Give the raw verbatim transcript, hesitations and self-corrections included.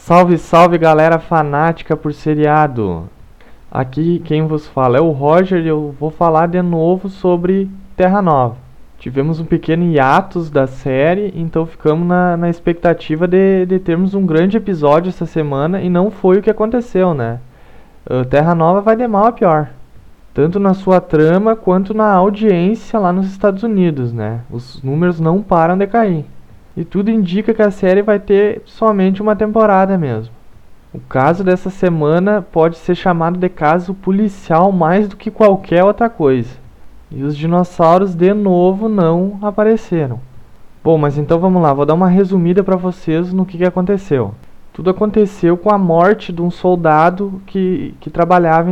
Salve, salve galera fanática por seriado! Aqui quem vos fala é o Roger e eu vou falar de novo sobre Terra Nova. Tivemos um pequeno hiatus da série, então ficamos na, na expectativa de, de termos um grande episódio essa semana e não foi o que aconteceu, né? Uh, Terra Nova vai de mal a pior, tanto na sua trama quanto na audiência lá nos Estados Unidos, né? Os números não param de cair. E tudo indica que a série vai ter somente uma temporada mesmo. O caso dessa semana pode ser chamado de caso policial mais do que qualquer outra coisa. E os dinossauros de novo não apareceram. Bom, mas então vamos lá, vou dar uma resumida para vocês no que, que aconteceu. Tudo aconteceu com a morte de um soldado que, que trabalhava